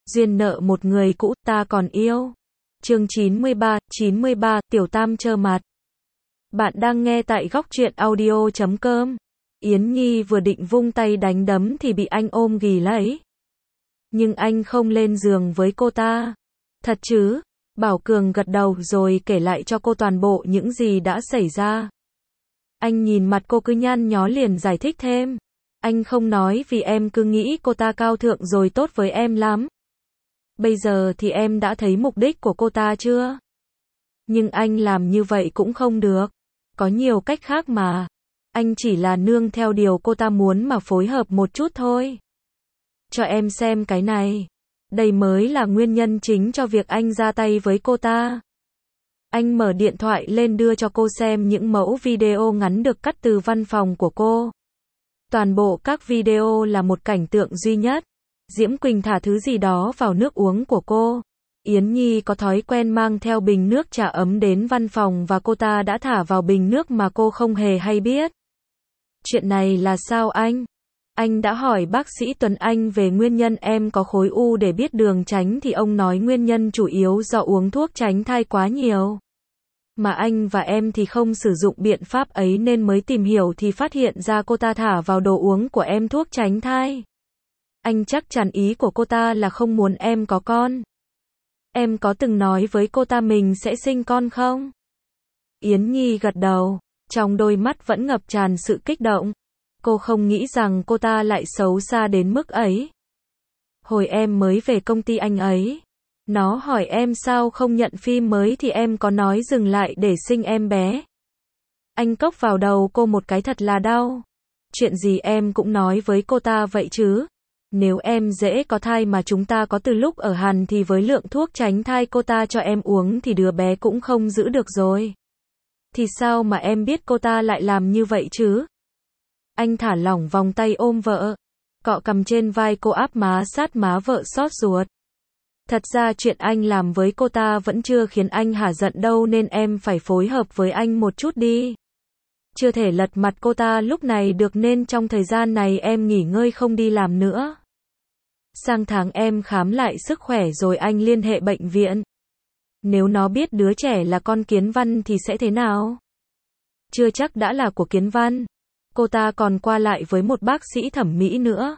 Duyên nợ một người cũ, ta còn yêu. Chương 93, Tiểu Tam trơ mặt. Bạn đang nghe tại góc truyện audio.com. Yến Nhi vừa định vung tay đánh đấm thì bị anh ôm ghì lấy. Nhưng anh không lên giường với cô ta. Thật chứ? Bảo Cường gật đầu rồi kể lại cho cô toàn bộ những gì đã xảy ra. Anh nhìn mặt cô cứ nhăn nhó liền giải thích thêm. Anh không nói vì em cứ nghĩ cô ta cao thượng rồi tốt với em lắm. Bây giờ thì em đã thấy mục đích của cô ta chưa? Nhưng anh làm như vậy cũng không được. Có nhiều cách khác mà. Anh chỉ là nương theo điều cô ta muốn mà phối hợp một chút thôi. Cho em xem cái này. Đây mới là nguyên nhân chính cho việc anh ra tay với cô ta. Anh mở điện thoại lên đưa cho cô xem những mẫu video ngắn được cắt từ văn phòng của cô. Toàn bộ các video là một cảnh tượng duy nhất. Diễm Quỳnh thả thứ gì đó vào nước uống của cô. Yến Nhi có thói quen mang theo bình nước trà ấm đến văn phòng và cô ta đã thả vào bình nước mà cô không hề hay biết. Chuyện này là sao anh? Anh đã hỏi bác sĩ Tuấn Anh về nguyên nhân em có khối u để biết đường tránh thì ông nói nguyên nhân chủ yếu do uống thuốc tránh thai quá nhiều. Mà anh và em thì không sử dụng biện pháp ấy nên mới tìm hiểu thì phát hiện ra cô ta thả vào đồ uống của em thuốc tránh thai. Anh chắc chắn ý của cô ta là không muốn em có con. Em có từng nói với cô ta mình sẽ sinh con không? Yến Nhi gật đầu, trong đôi mắt vẫn ngập tràn sự kích động. Cô không nghĩ rằng cô ta lại xấu xa đến mức ấy. Hồi em mới về công ty anh ấy, nó hỏi em sao không nhận phim mới thì em có nói dừng lại để sinh em bé. Anh cốc vào đầu cô một cái thật là đau. Chuyện gì em cũng nói với cô ta vậy chứ? Nếu em dễ có thai mà chúng ta có từ lúc ở Hàn thì với lượng thuốc tránh thai cô ta cho em uống thì đứa bé cũng không giữ được rồi. Thì sao mà em biết cô ta lại làm như vậy chứ? Anh thả lỏng vòng tay ôm vợ, cọ cằm trên vai cô áp má sát má vợ xót ruột. Thật ra chuyện anh làm với cô ta vẫn chưa khiến anh hả giận đâu nên em phải phối hợp với anh một chút đi. Chưa thể lật mặt cô ta lúc này được nên trong thời gian này em nghỉ ngơi không đi làm nữa. Sang tháng em khám lại sức khỏe rồi anh liên hệ bệnh viện. Nếu nó biết đứa trẻ là con Kiến Văn thì sẽ thế nào? Chưa chắc đã là của Kiến Văn. Cô ta còn qua lại với một bác sĩ thẩm mỹ nữa.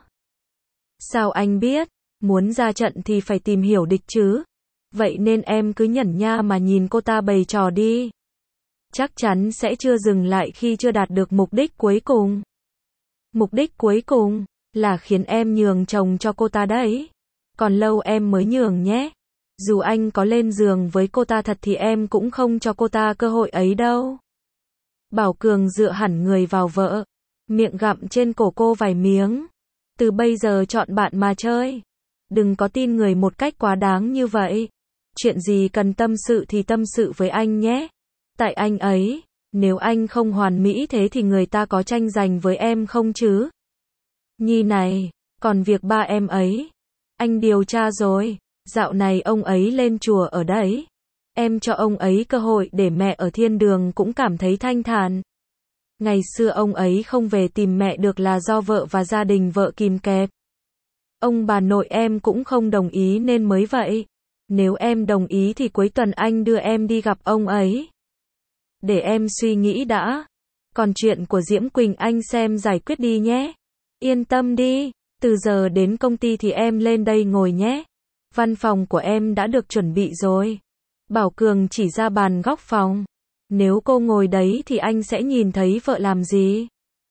Sao anh biết? Muốn ra trận thì phải tìm hiểu địch chứ. Vậy nên em cứ nhẩn nha mà nhìn cô ta bày trò đi. Chắc chắn sẽ chưa dừng lại khi chưa đạt được mục đích cuối cùng. Mục đích cuối cùng là khiến em nhường chồng cho cô ta đấy. Còn lâu em mới nhường nhé. Dù anh có lên giường với cô ta thật thì em cũng không cho cô ta cơ hội ấy đâu. Bảo Cường dựa hẳn người vào vợ, miệng gặm trên cổ cô vài miếng. Từ bây giờ chọn bạn mà chơi. Đừng có tin người một cách quá đáng như vậy. Chuyện gì cần tâm sự thì tâm sự với anh nhé. Tại anh ấy, nếu anh không hoàn mỹ thế thì người ta có tranh giành với em không chứ? Nhi này, còn việc ba em ấy, anh điều tra rồi, dạo này ông ấy lên chùa ở đấy. Em cho ông ấy cơ hội để mẹ ở thiên đường cũng cảm thấy thanh thản. Ngày xưa ông ấy không về tìm mẹ được là do vợ và gia đình vợ kìm kẹp. Ông bà nội em cũng không đồng ý nên mới vậy. Nếu em đồng ý thì cuối tuần anh đưa em đi gặp ông ấy. Để em suy nghĩ đã. Còn chuyện của Diễm Quỳnh anh xem giải quyết đi nhé. Yên tâm đi, từ giờ đến công ty thì em lên đây ngồi nhé. Văn phòng của em đã được chuẩn bị rồi. Bảo Cường chỉ ra bàn góc phòng. Nếu cô ngồi đấy thì anh sẽ nhìn thấy vợ làm gì,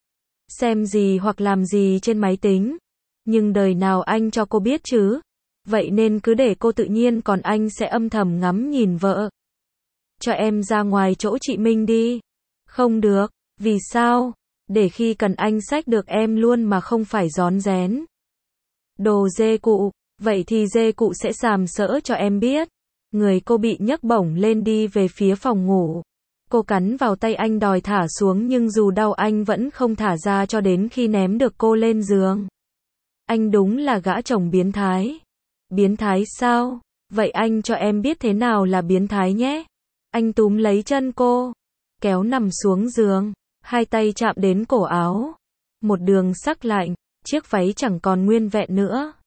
xem gì hoặc làm gì trên máy tính. Nhưng đời nào anh cho cô biết chứ. Vậy nên cứ để cô tự nhiên còn anh sẽ âm thầm ngắm nhìn vợ. Cho em ra ngoài chỗ chị Minh đi. Không được. Vì sao? Để khi cần anh xách được em luôn mà không phải rón rén. Đồ dê cụ. Vậy thì dê cụ sẽ sàm sỡ cho em biết. Người cô bị nhấc bổng lên đi về phía phòng ngủ. Cô cắn vào tay anh đòi thả xuống nhưng dù đau anh vẫn không thả ra cho đến khi ném được cô lên giường. Anh đúng là gã chồng biến thái. Biến thái sao? Vậy anh cho em biết thế nào là biến thái nhé. Anh túm lấy chân cô, kéo nằm xuống giường, hai tay chạm đến cổ áo. Một đường sắc lạnh, chiếc váy chẳng còn nguyên vẹn nữa.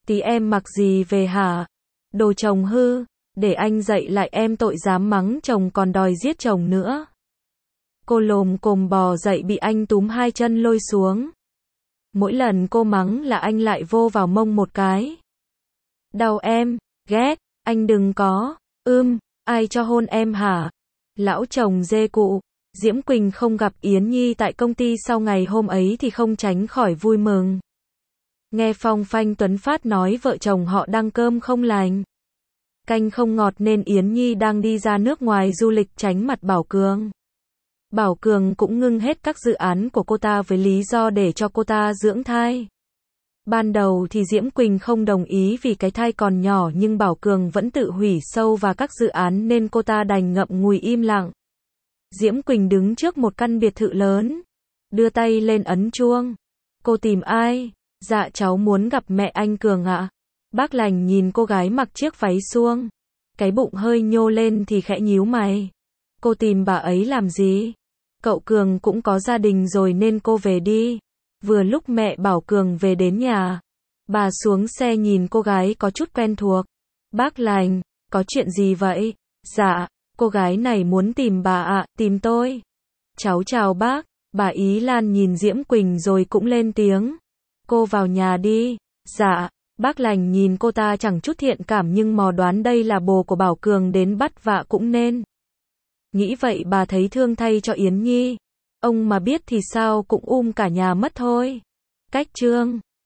Tí em mặc gì về hả? Đồ chồng hư, để anh dạy lại em tội dám mắng chồng còn đòi giết chồng nữa. Cô lồm cồm bò dậy bị anh túm hai chân lôi xuống. Mỗi lần cô mắng là anh lại vô vào mông một cái. Đau em, ghét, anh đừng có, ai cho hôn em hả? Lão chồng dê cụ. Diễm Quỳnh không gặp Yến Nhi tại công ty sau ngày hôm ấy thì không tránh khỏi vui mừng. Nghe Phong Phanh Tuấn Phát nói vợ chồng họ đang cơm không lành, canh không ngọt nên Yến Nhi đang đi ra nước ngoài du lịch tránh mặt Bảo Cường. Bảo Cường cũng ngưng hết các dự án của cô ta với lý do để cho cô ta dưỡng thai. Ban đầu thì Diễm Quỳnh không đồng ý vì cái thai còn nhỏ nhưng Bảo Cường vẫn tự hủy sâu vào các dự án nên cô ta đành ngậm ngùi im lặng. Diễm Quỳnh đứng trước một căn biệt thự lớn, đưa tay lên ấn chuông. Cô tìm ai? Dạ cháu muốn gặp mẹ anh Cường ạ. Bác Lành nhìn cô gái mặc chiếc váy suông, cái bụng hơi nhô lên thì khẽ nhíu mày. Cô tìm bà ấy làm gì? Cậu Cường cũng có gia đình rồi nên cô về đi. Vừa lúc mẹ Bảo Cường về đến nhà, bà xuống xe nhìn cô gái có chút quen thuộc. Bác Lành, có chuyện gì vậy? Dạ, cô gái này muốn tìm bà ạ, tìm tôi. Cháu chào bác. Bà Ý Lan nhìn Diễm Quỳnh rồi cũng lên tiếng. Cô vào nhà đi. Dạ. Bác Lành nhìn cô ta chẳng chút thiện cảm nhưng mò đoán đây là bồ của Bảo Cường đến bắt vạ cũng nên. Nghĩ vậy bà thấy thương thay cho Yến Nhi. Ông mà biết thì sao cũng cả nhà mất thôi. Cách chương